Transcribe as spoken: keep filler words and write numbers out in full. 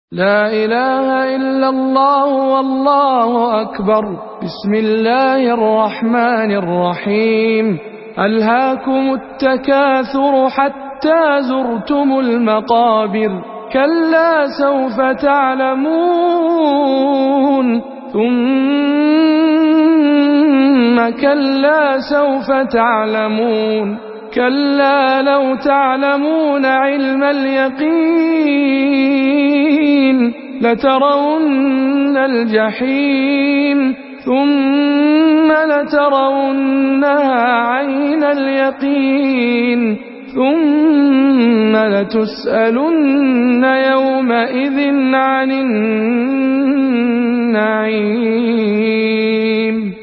لا إله إلا الله والله أكبر. بسم الله الرحمن الرحيم. ألهاكم التكاثر حتى زرتم المقابر. كلا سوف تعلمون ثم كلا سوف تعلمون كلا لو تعلمون علم اليقين لترون الجحيم ثم لترونها عين اليقين ثم لتسألن يومئذ عن النعيم.